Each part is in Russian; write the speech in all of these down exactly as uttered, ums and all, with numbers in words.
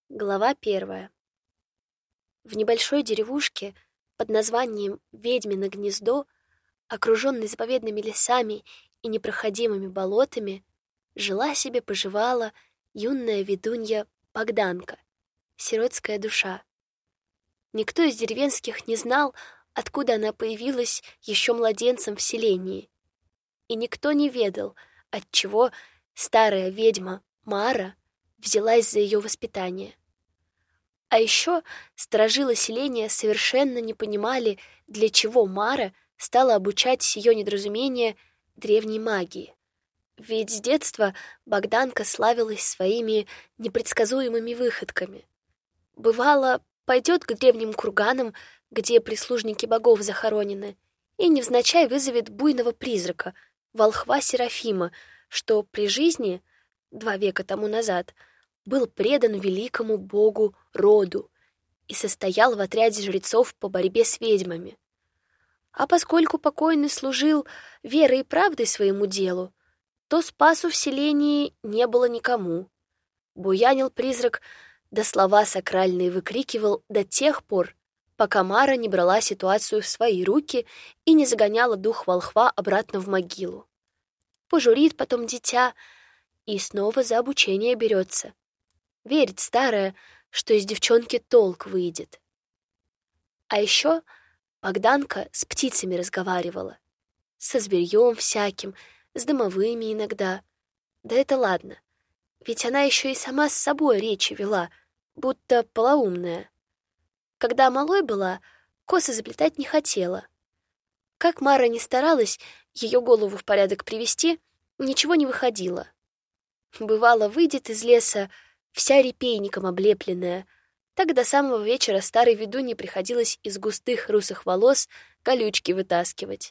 Глава первая. В небольшой деревушке под названием Ведьмино гнездо, окруженной заповедными лесами и непроходимыми болотами, жила себе поживала юная ведунья Богданка, сиротская душа. Никто из деревенских не знал, откуда она появилась еще младенцем в селении, и никто не ведал, отчего старая ведьма Мара взялась за ее воспитание. А еще старожилы селения совершенно не понимали, для чего Мара стала обучать сие недоразумение древней магии. Ведь с детства Богданка славилась своими непредсказуемыми выходками. Бывало, пойдет к древним курганам, где прислужники богов захоронены, и невзначай вызовет буйного призрака, волхва Серафима, что при жизни, два века тому назад, был предан великому богу Роду и состоял в отряде жрецов по борьбе с ведьмами. А поскольку покойный служил верой и правдой своему делу, то спасу в селении не было никому. Буянил призрак, да слова сакральные выкрикивал до тех пор, пока Мара не брала ситуацию в свои руки и не загоняла дух волхва обратно в могилу. Пожурит потом дитя и снова за обучение берется. Верит старая, что из девчонки толк выйдет. А еще Богданка с птицами разговаривала. Со зверьем всяким, с домовыми иногда. Да это ладно, ведь она еще и сама с собой речи вела, будто полоумная. Когда малой была, косы заплетать не хотела. Как Мара ни старалась ее голову в порядок привести, ничего не выходило. Бывало, выйдет из леса, вся репейником облепленная. Так до самого вечера старой ведунье приходилось из густых русых волос колючки вытаскивать.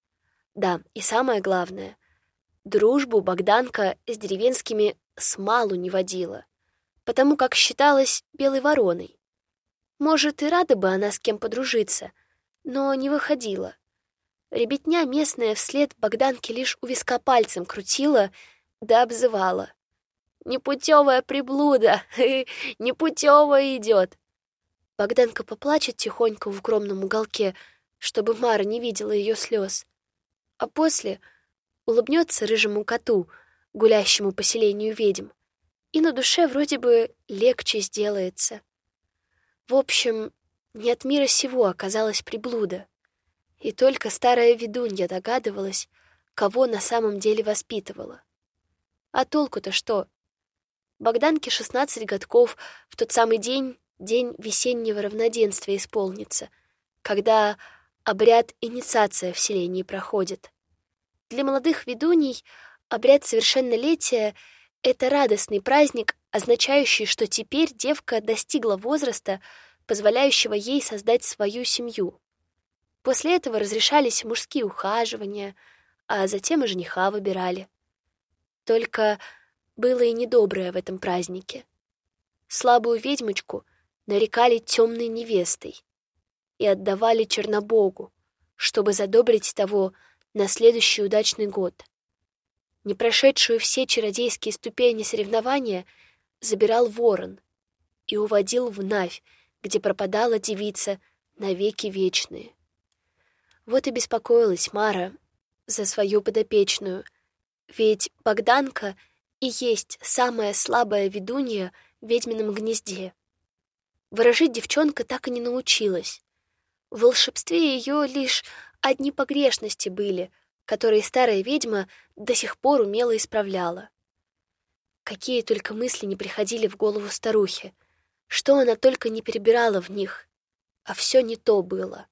Да, и самое главное, дружбу Богданка с деревенскими смалу не водила, потому как считалась белой вороной. Может, и рада бы она с кем подружиться, но не выходила. Ребятня местная вслед Богданке лишь у виска пальцем крутила да обзывала. «Непутевая приблуда! Непутевая идет!» Богданка поплачет тихонько в укромном уголке, чтобы Мара не видела ее слез, а после улыбнется рыжему коту, гулящему по селению ведьм, и на душе вроде бы легче сделается. В общем, не от мира сего оказалась приблуда, и только старая ведунья догадывалась, кого на самом деле воспитывала. А толку-то что? Богданке шестнадцать годков в тот самый день, день весеннего равноденствия исполнится, когда обряд инициация в селении проходит. Для молодых ведуней обряд совершеннолетия — это радостный праздник, означающий, что теперь девка достигла возраста, позволяющего ей создать свою семью. После этого разрешались мужские ухаживания, а затем и жениха выбирали. Только было и недоброе в этом празднике. Слабую ведьмочку нарекали темной невестой и отдавали Чернобогу, чтобы задобрить того на следующий удачный год. Не прошедшую все чародейские ступени соревнования забирал ворон и уводил в Навь, где пропадала девица навеки вечные. Вот и беспокоилась Мара за свою подопечную, ведь Богданка и есть самая слабая ведунья в ведьмином гнезде. Ворожить девчонка так и не научилась. В волшебстве ее лишь одни погрешности были, которые старая ведьма до сих пор умело исправляла. Какие только мысли не приходили в голову старухе, что она только не перебирала в них, а все не то было.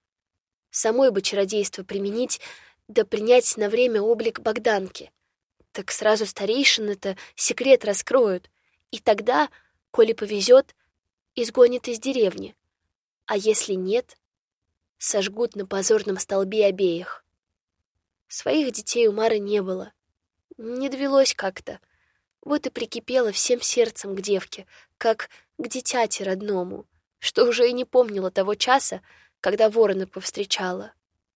Самой бы чародейство применить, да принять на время облик Богданки. Так сразу старейшины-то секрет раскроют, и тогда, коли повезет, изгонят из деревни. А если нет, сожгут на позорном столбе обеих. Своих детей у Мары не было. Не довелось как-то. Вот и прикипела всем сердцем к девке, как к дитяти родному, что уже и не помнила того часа, когда ворона повстречала.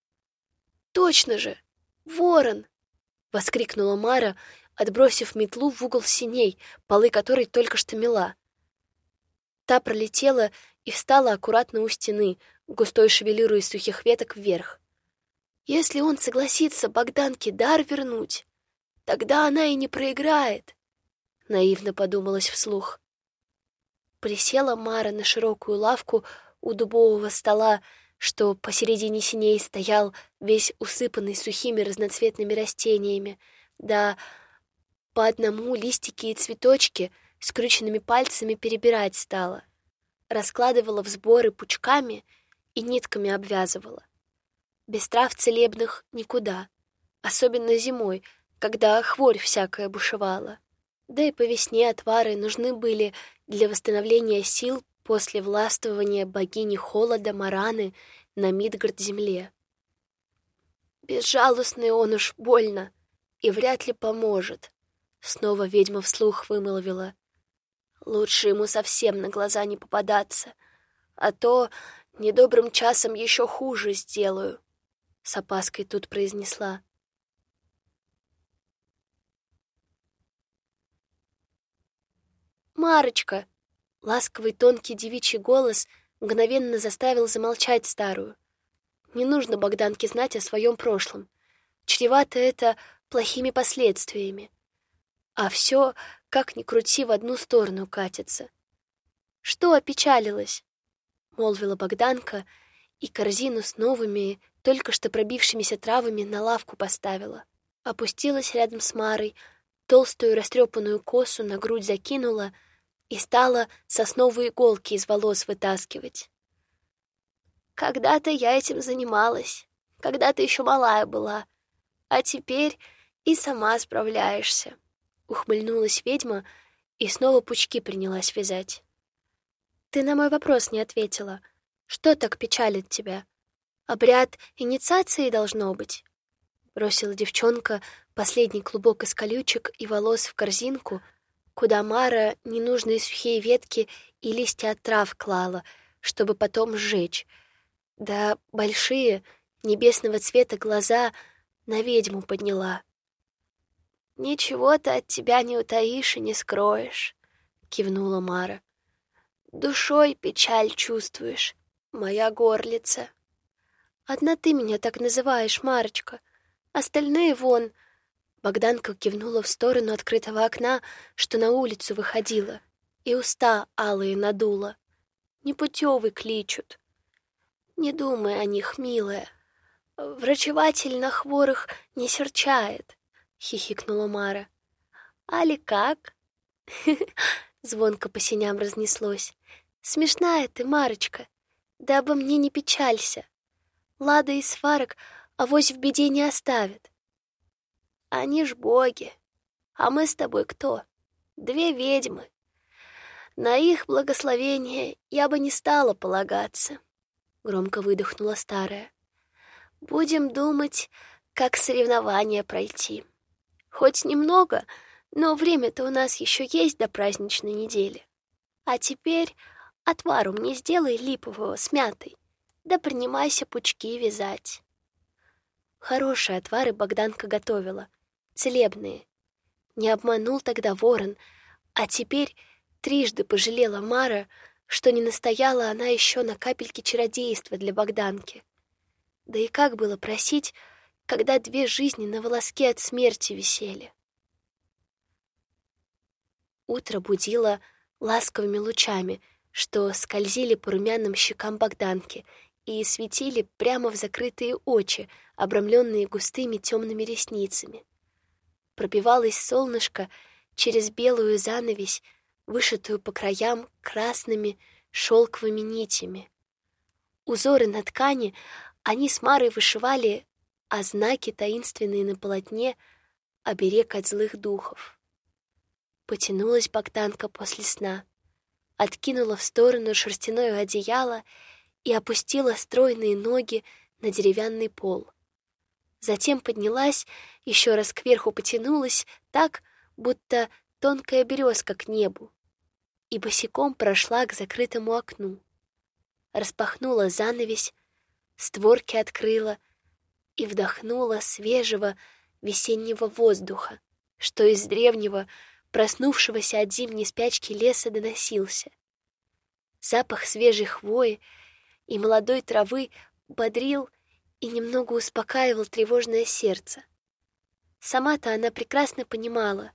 «Точно же! Ворон!» — воскликнула Мара, отбросив метлу в угол синей, полы которой только что мела. Та пролетела и встала аккуратно у стены, густой шевелюрой из сухих веток вверх. «Если он согласится Богданке дар вернуть, тогда она и не проиграет», — наивно подумалась вслух. Присела Мара на широкую лавку у дубового стола, что посередине синей стоял, весь усыпанный сухими разноцветными растениями, да по одному листики и цветочки скрюченными пальцами перебирать стала. Раскладывала в сборы пучками и нитками обвязывала. Без трав целебных никуда, особенно зимой, когда хворь всякая бушевала. Да и по весне отвары нужны были для восстановления сил после властвования богини холода Мараны на Мидгард-земле. Безжалостный он уж больно и вряд ли поможет, снова ведьма вслух вымолвила. Лучше ему совсем на глаза не попадаться, а то недобрым часом еще хуже сделаю, с опаской тут произнесла. «Марочка!» — ласковый тонкий девичий голос мгновенно заставил замолчать старую. Не нужно Богданке знать о своем прошлом. Чревато это плохими последствиями. А все, как ни крути, в одну сторону катится. «Что опечалилась?» — молвила Богданка, и корзину с новыми, только что пробившимися травами на лавку поставила. Опустилась рядом с Марой, толстую растрепанную косу на грудь закинула и стала сосновые иголки из волос вытаскивать. «Когда-то я этим занималась, когда-то еще малая была, а теперь и сама справляешься», — ухмыльнулась ведьма и снова пучки принялась вязать. «Ты на мой вопрос не ответила. Что так печалит тебя? Обряд инициации должно быть?» Бросила девчонка последний клубок из колючек и волос в корзинку, куда Мара ненужные сухие ветки и листья от трав клала, чтобы потом сжечь. Да большие, небесного цвета глаза на ведьму подняла. «Ничего ты от тебя не утаишь и не скроешь», — кивнула Мара. «Душой печаль чувствуешь, моя горлица». «Одна ты меня так называешь, Марочка. Остальные вон...» Богданка кивнула в сторону открытого окна, что на улицу выходила, и уста алые надула. «Непутевый кличут». «Не думай о них, милая. Врачеватель на хворых не серчает», — хихикнула Мара. «Али как?» Звонко по синям разнеслось. «Смешная ты, Марочка. Да обо мне не печалься. Лада и Сварог авось в беде не оставят». «Они ж боги. А мы с тобой кто? Две ведьмы. На их благословение я бы не стала полагаться», — громко выдохнула старая. «Будем думать, как соревнования пройти. Хоть немного, но время-то у нас еще есть до праздничной недели. А теперь отвару мне сделай липового с мятой, да принимайся пучки вязать». Хорошие отвары Богданка готовила, целебные. Не обманул тогда ворон, а теперь трижды пожалела Мара, что не настояла она еще на капельке чародейства для Богданки. Да и как было просить, когда две жизни на волоске от смерти висели? Утро будило ласковыми лучами, что скользили по румяным щекам Богданки и светили прямо в закрытые очи, обрамленные густыми темными ресницами. Пробивалось солнышко через белую занавесь, вышитую по краям красными шелковыми нитями. Узоры на ткани они с Марой вышивали, а знаки таинственные на полотне — оберег от злых духов. Потянулась Богданка после сна, откинула в сторону шерстяное одеяло и опустила стройные ноги на деревянный пол. Затем поднялась, еще раз кверху потянулась так, будто тонкая березка к небу, и босиком прошла к закрытому окну. Распахнула занавесь, створки открыла и вдохнула свежего весеннего воздуха, что из древнего, проснувшегося от зимней спячки леса доносился. Запах свежей хвои и молодой травы бодрил и немного успокаивал тревожное сердце. Сама-то она прекрасно понимала,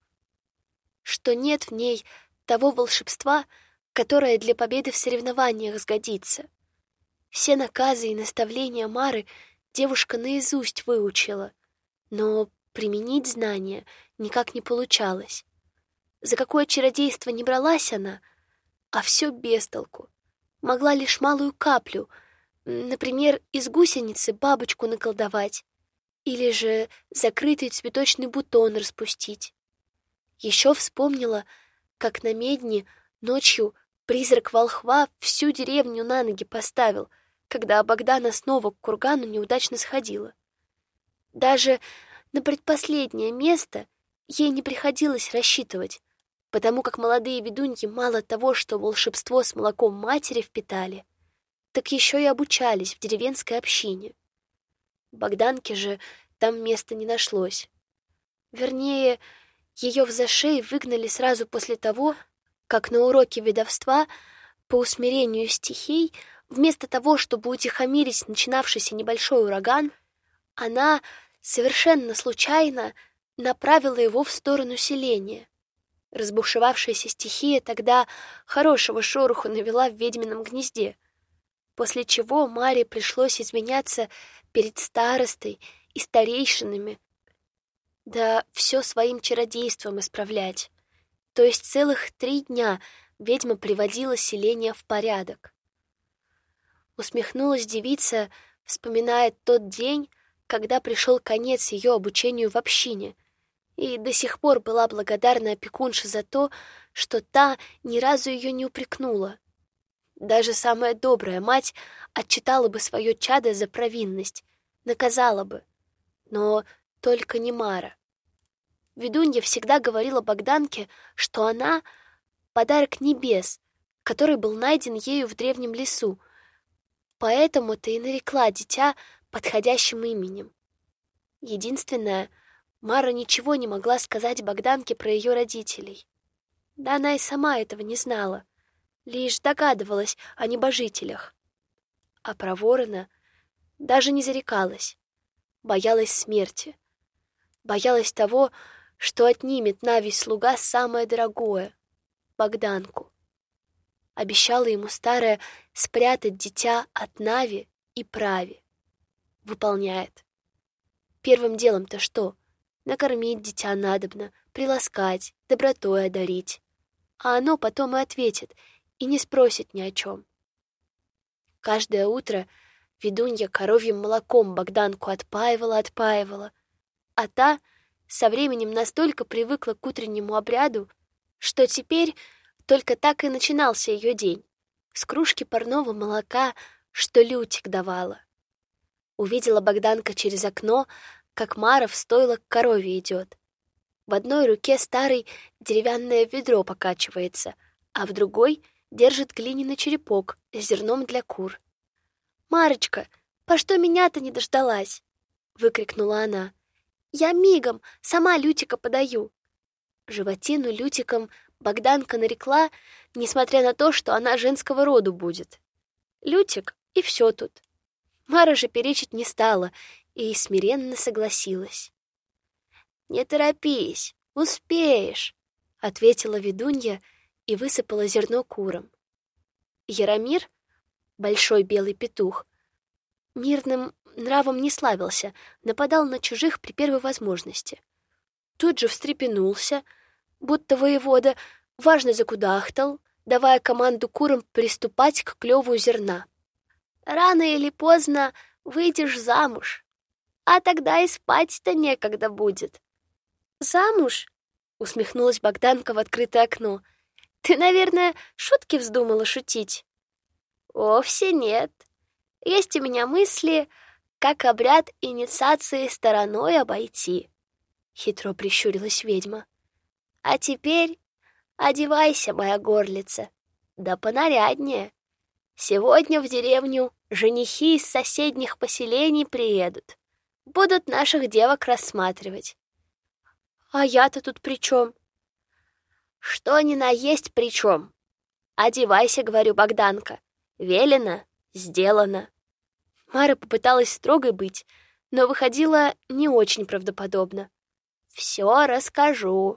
что нет в ней того волшебства, которое для победы в соревнованиях сгодится. Все наказы и наставления Мары девушка наизусть выучила, но применить знания никак не получалось. За какое чародейство не бралась она, а все без толку. Могла лишь малую каплю, например, из гусеницы бабочку наколдовать или же закрытый цветочный бутон распустить. Еще вспомнила, как на медне ночью призрак волхва всю деревню на ноги поставил, когда Богдана снова к кургану неудачно сходила. Даже на предпоследнее место ей не приходилось рассчитывать, потому как молодые ведуньи мало того, что волшебство с молоком матери впитали, так еще и обучались в деревенской общине. Богданке же там места не нашлось. Вернее, ее в зашей выгнали сразу после того, как на уроке ведовства по усмирению стихий, вместо того, чтобы утихомирить начинавшийся небольшой ураган, она совершенно случайно направила его в сторону селения. Разбушевавшаяся стихия тогда хорошего шороху навела в ведьмином гнезде, после чего Маре пришлось извиняться перед старостой и старейшинами, да все своим чародейством исправлять. То есть целых три дня ведьма приводила селение в порядок. Усмехнулась девица, вспоминая тот день, когда пришел конец ее обучению в общине, и до сих пор была благодарна опекунше за то, что та ни разу ее не упрекнула. Даже самая добрая мать отчитала бы свое чадо за провинность, наказала бы, но только не Мара. Ведунья всегда говорила Богданке, что она — подарок небес, который был найден ею в древнем лесу, поэтому-то и нарекла дитя подходящим именем. Единственное, Мара ничего не могла сказать Богданке про ее родителей. Да она и сама этого не знала, лишь догадывалась о небожителях. А про ворона даже не зарекалась, боялась смерти, боялась того, что отнимет Навий слуга самое дорогое — Богданку. Обещала ему старая спрятать дитя от Нави и Прави. Выполняет. Первым делом-то что? Накормить дитя надобно, приласкать, добротой одарить. А оно потом и ответит, и не спросит ни о чем. Каждое утро ведунья коровьим молоком Богданку отпаивала-отпаивала, а та со временем настолько привыкла к утреннему обряду, что теперь только так и начинался ее день, с кружки парного молока, что Лютик давала. Увидела Богданка через окно, как Мара в стойло к корове идет. В одной руке старый деревянное ведро покачивается, а в другой держит глиняный черепок с зерном для кур. «Марочка, по что меня-то не дождалась?» — выкрикнула она. «Я мигом сама Лютика подаю». Животину Лютиком Богданка нарекла, несмотря на то, что она женского роду будет. Лютик — и все тут. Мара же перечить не стала и смиренно согласилась. «Не торопись, успеешь», — ответила ведунья и высыпала зерно курам. Яромир, большой белый петух, мирным нравом не славился, нападал на чужих при первой возможности. Тут же встрепенулся, будто воевода, важно закудахтал, давая команду курам приступать к клеву зерна. «Рано или поздно выйдешь замуж, а тогда и спать-то некогда будет». «Замуж?» — усмехнулась Богданка в открытое окно. «Ты, наверное, шутки вздумала шутить?» «Вовсе нет. Есть у меня мысли, как обряд инициации стороной обойти», — хитро прищурилась ведьма. «А теперь одевайся, моя горлица, да понаряднее. Сегодня в деревню женихи из соседних поселений приедут, будут наших девок рассматривать». «А я-то тут при чем?» «Что ни на есть при чем. «Одевайся, — говорю, — Богданка. Велено, сделано». Мара попыталась строгой быть, но выходила не очень правдоподобно. «Все расскажу»,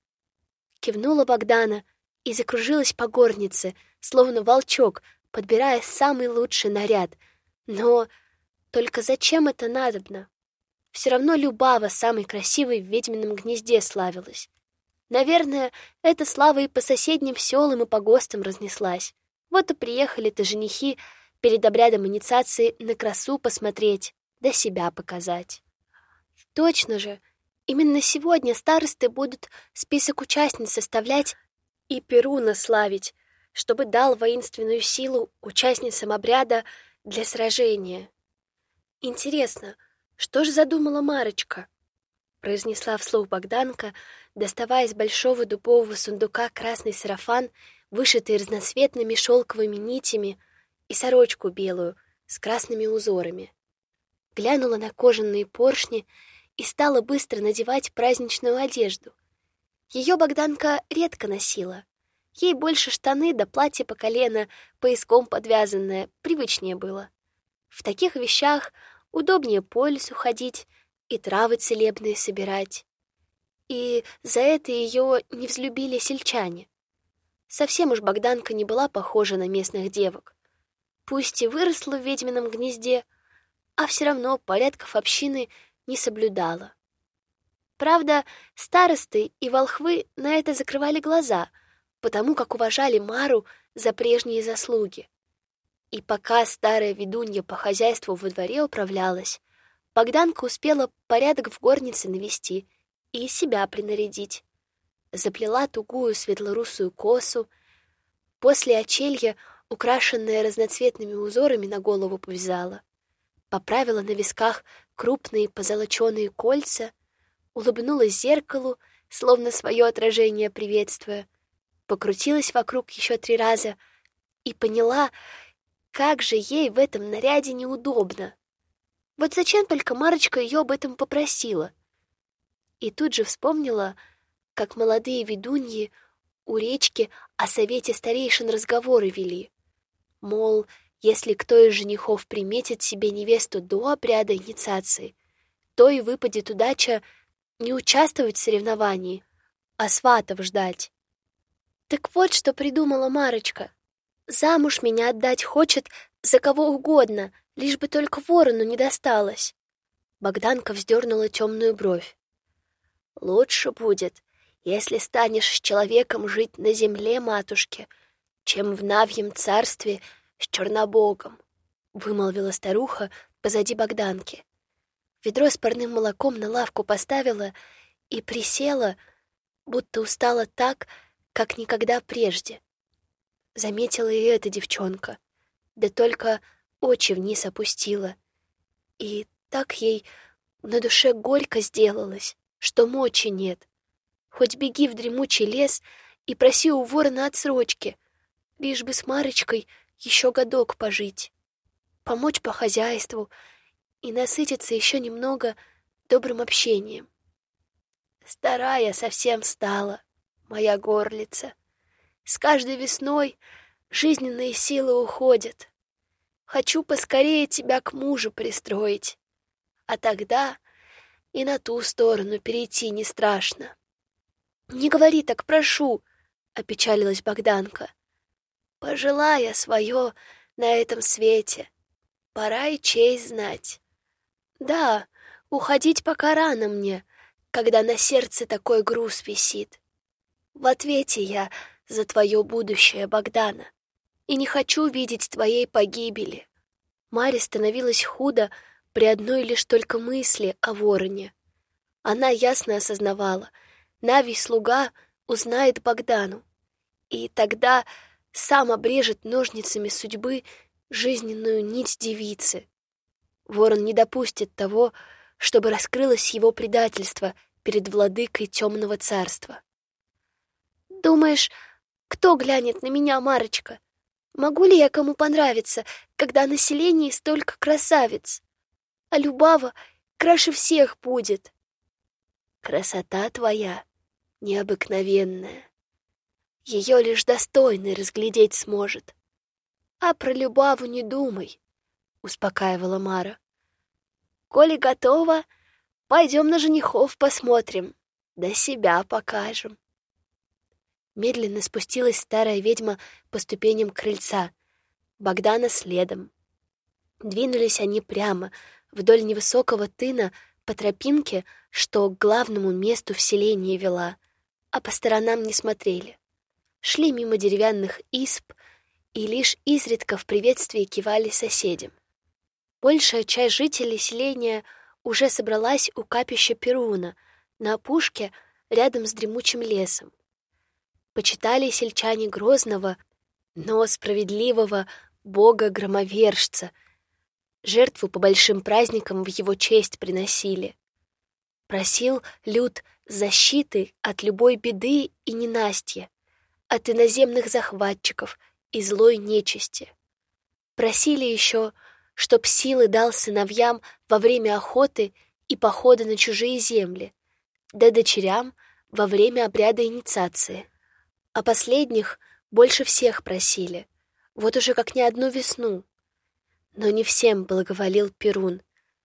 — кивнула Богдана и закружилась по горнице, словно волчок, подбирая самый лучший наряд. Но только зачем это надобно? Все равно Любава самой красивой в ведьмином гнезде славилась. Наверное, эта слава и по соседним селам и погостам разнеслась. Вот и приехали-то женихи перед обрядом инициации на красу посмотреть, да себя показать. Точно же, именно сегодня старосты будут список участниц составлять и Перуна славить, чтобы дал воинственную силу участницам обряда для сражения. Интересно, что же задумала Марочка? Произнесла вслух Богданка, доставая из большого дубового сундука красный сарафан, вышитый разноцветными шелковыми нитями, и сорочку белую с красными узорами. Глянула на кожаные поршни и стала быстро надевать праздничную одежду. Ее Богданка редко носила. Ей больше штаны да платье по колено, пояском подвязанное, привычнее было. В таких вещах удобнее по лесу ходить и травы целебные собирать. И за это ее не взлюбили сельчане. Совсем уж Богданка не была похожа на местных девок. Пусть и выросла в ведьмином гнезде, а все равно порядков общины не соблюдала. Правда, старосты и волхвы на это закрывали глаза, потому как уважали Мару за прежние заслуги. И пока старая ведунья по хозяйству во дворе управлялась, Богданка успела порядок в горнице навести и себя принарядить. Заплела тугую светлорусую косу, после очелья, украшенная разноцветными узорами, на голову повязала, поправила на висках крупные позолоченные кольца, улыбнулась зеркалу, словно свое отражение приветствуя, покрутилась вокруг еще три раза и поняла, как же ей в этом наряде неудобно. Вот зачем только Марочка ее об этом попросила? И тут же вспомнила, как молодые ведуньи у речки о совете старейшин разговоры вели. Мол, если кто из женихов приметит себе невесту до обряда инициации, то и выпадет удача не участвовать в соревновании, а сватов ждать. Так вот, что придумала Марочка. Замуж меня отдать хочет за кого угодно, лишь бы только ворону не досталось. Богданка вздернула темную бровь. Лучше будет, если станешь с человеком жить на земле, матушке, чем в Навьем царстве с Чернобогом, вымолвила старуха позади Богданки. Ведро с парным молоком на лавку поставила и присела, будто устала так, как никогда прежде. Заметила и эта девчонка, да только очи вниз опустила. И так ей на душе горько сделалось, что мочи нет. Хоть беги в дремучий лес и проси у ворона отсрочки, лишь бы с Марочкой еще годок пожить, помочь по хозяйству и насытиться еще немного добрым общением. Старая совсем стала, моя горлица. С каждой весной жизненные силы уходят. Хочу поскорее тебя к мужу пристроить, а тогда и на ту сторону перейти не страшно. Не говори так, прошу, — опечалилась Богданка. Пожила я свое на этом свете, пора и честь знать. Да, уходить пока рано мне, когда на сердце такой груз висит. В ответе я за твое будущее, Богдана, и не хочу видеть твоей погибели. Маре становилось худо при одной лишь только мысли о вороне. Она ясно осознавала, Навий слуга узнает Богдану, и тогда сам обрежет ножницами судьбы жизненную нить девицы. Ворон не допустит того, чтобы раскрылось его предательство перед владыкой темного царства. Думаешь, кто глянет на меня, Марочка? Могу ли я кому понравиться, когда население столько красавиц? А Любава краше всех будет. Красота твоя необыкновенная. Ее лишь достойный разглядеть сможет. А про Любаву не думай, — успокаивала Мара. Коли готова, пойдем на женихов посмотрим, да себя покажем. Медленно спустилась старая ведьма по ступеням крыльца, Богдана следом. Двинулись они прямо, вдоль невысокого тына, по тропинке, что к главному месту в селении вела, а по сторонам не смотрели. Шли мимо деревянных изб и лишь изредка в приветствии кивали соседям. Большая часть жителей селения уже собралась у капища Перуна на опушке рядом с дремучим лесом. Почитали сельчане грозного, но справедливого бога-громовержца. Жертву по большим праздникам в его честь приносили. Просил люд защиты от любой беды и ненастья, от иноземных захватчиков и злой нечисти. Просили еще, чтоб силы дал сыновьям во время охоты и похода на чужие земли, да дочерям во время обряда инициации. А последних больше всех просили, вот уже как не одну весну. Но не всем благоволил Перун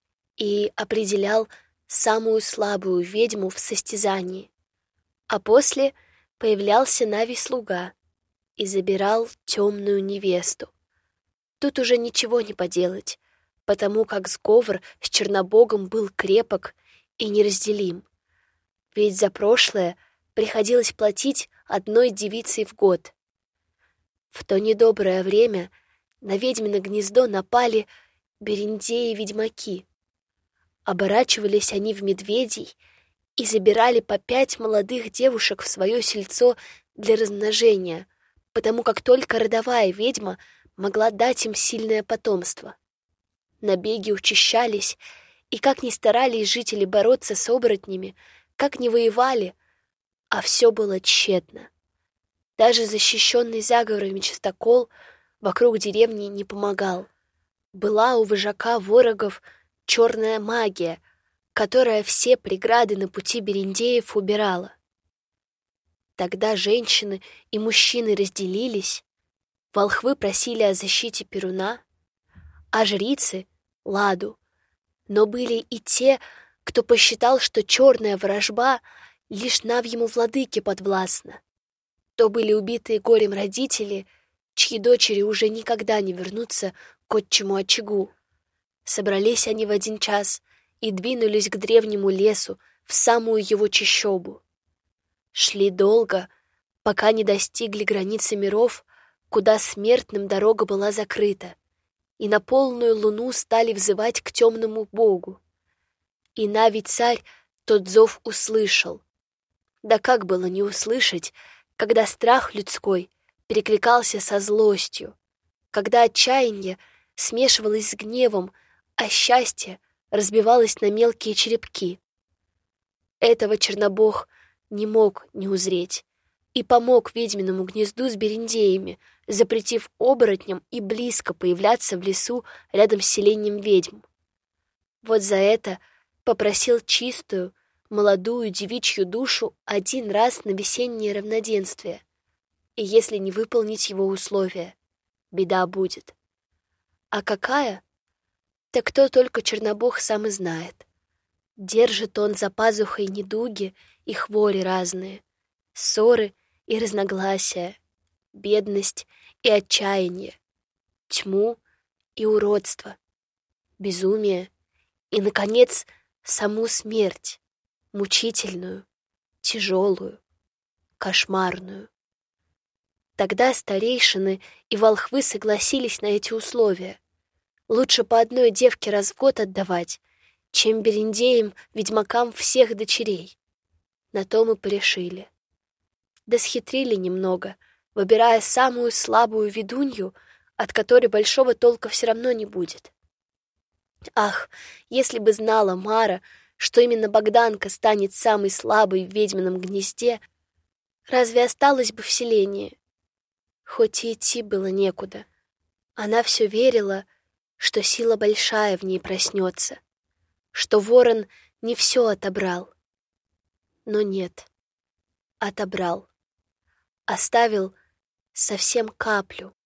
и определял самую слабую ведьму в состязании. А после появлялся Навий-слуга и забирал темную невесту. Тут уже ничего не поделать, потому как сговор с Чернобогом был крепок и неразделим. Ведь за прошлое приходилось платить одной девицей в год. В то недоброе время на ведьмино гнездо напали берендеи-ведьмаки. Оборачивались они в медведей и забирали по пять молодых девушек в свое сельцо для размножения, потому как только родовая ведьма могла дать им сильное потомство. Набеги учащались, и как ни старались жители бороться с оборотнями, как ни воевали, а все было тщетно. Даже защищенный заговорами частокол вокруг деревни не помогал. Была у вожака ворогов черная магия, которая все преграды на пути берендеев убирала. Тогда женщины и мужчины разделились, волхвы просили о защите Перуна, а жрицы — Ладу. Но были и те, кто посчитал, что черная ворожба лишь Навьему владыке подвластна. То были убитые горем родители, чьи дочери уже никогда не вернутся к отчему очагу. Собрались они в один час и двинулись к древнему лесу, в самую его чащобу. Шли долго, пока не достигли границы миров, куда смертным дорога была закрыта, и на полную луну стали взывать к темному богу. И Навий-царь тот зов услышал. Да как было не услышать, когда страх людской перекликался со злостью, когда отчаяние смешивалось с гневом, а счастье разбивалось на мелкие черепки. Этого Чернобог не мог не узреть и помог ведьминому гнезду с берендеями, запретив оборотням и близко появляться в лесу рядом с селением ведьм. Вот за это попросил чистую, молодую девичью душу один раз на весеннее равноденствие, и если не выполнить его условия, беда будет. А какая? Так кто только Чернобог сам и знает. Держит он за пазухой недуги и хвори разные, ссоры и разногласия, бедность и отчаяние, тьму и уродство, безумие и, наконец, саму смерть, мучительную, тяжелую, кошмарную. Тогда старейшины и волхвы согласились на эти условия. Лучше по одной девке раз в год отдавать, чем берендеям, ведьмакам всех дочерей. На то мы порешили. Да схитрили немного, выбирая самую слабую ведунью, от которой большого толка все равно не будет. Ах, если бы знала Мара, что именно Богданка станет самой слабой в ведьмином гнезде, разве осталась бы в селении? Хоть и идти было некуда. Она все верила, что сила большая в ней проснется, что ворон не все отобрал. Но нет, отобрал. оставил совсем каплю.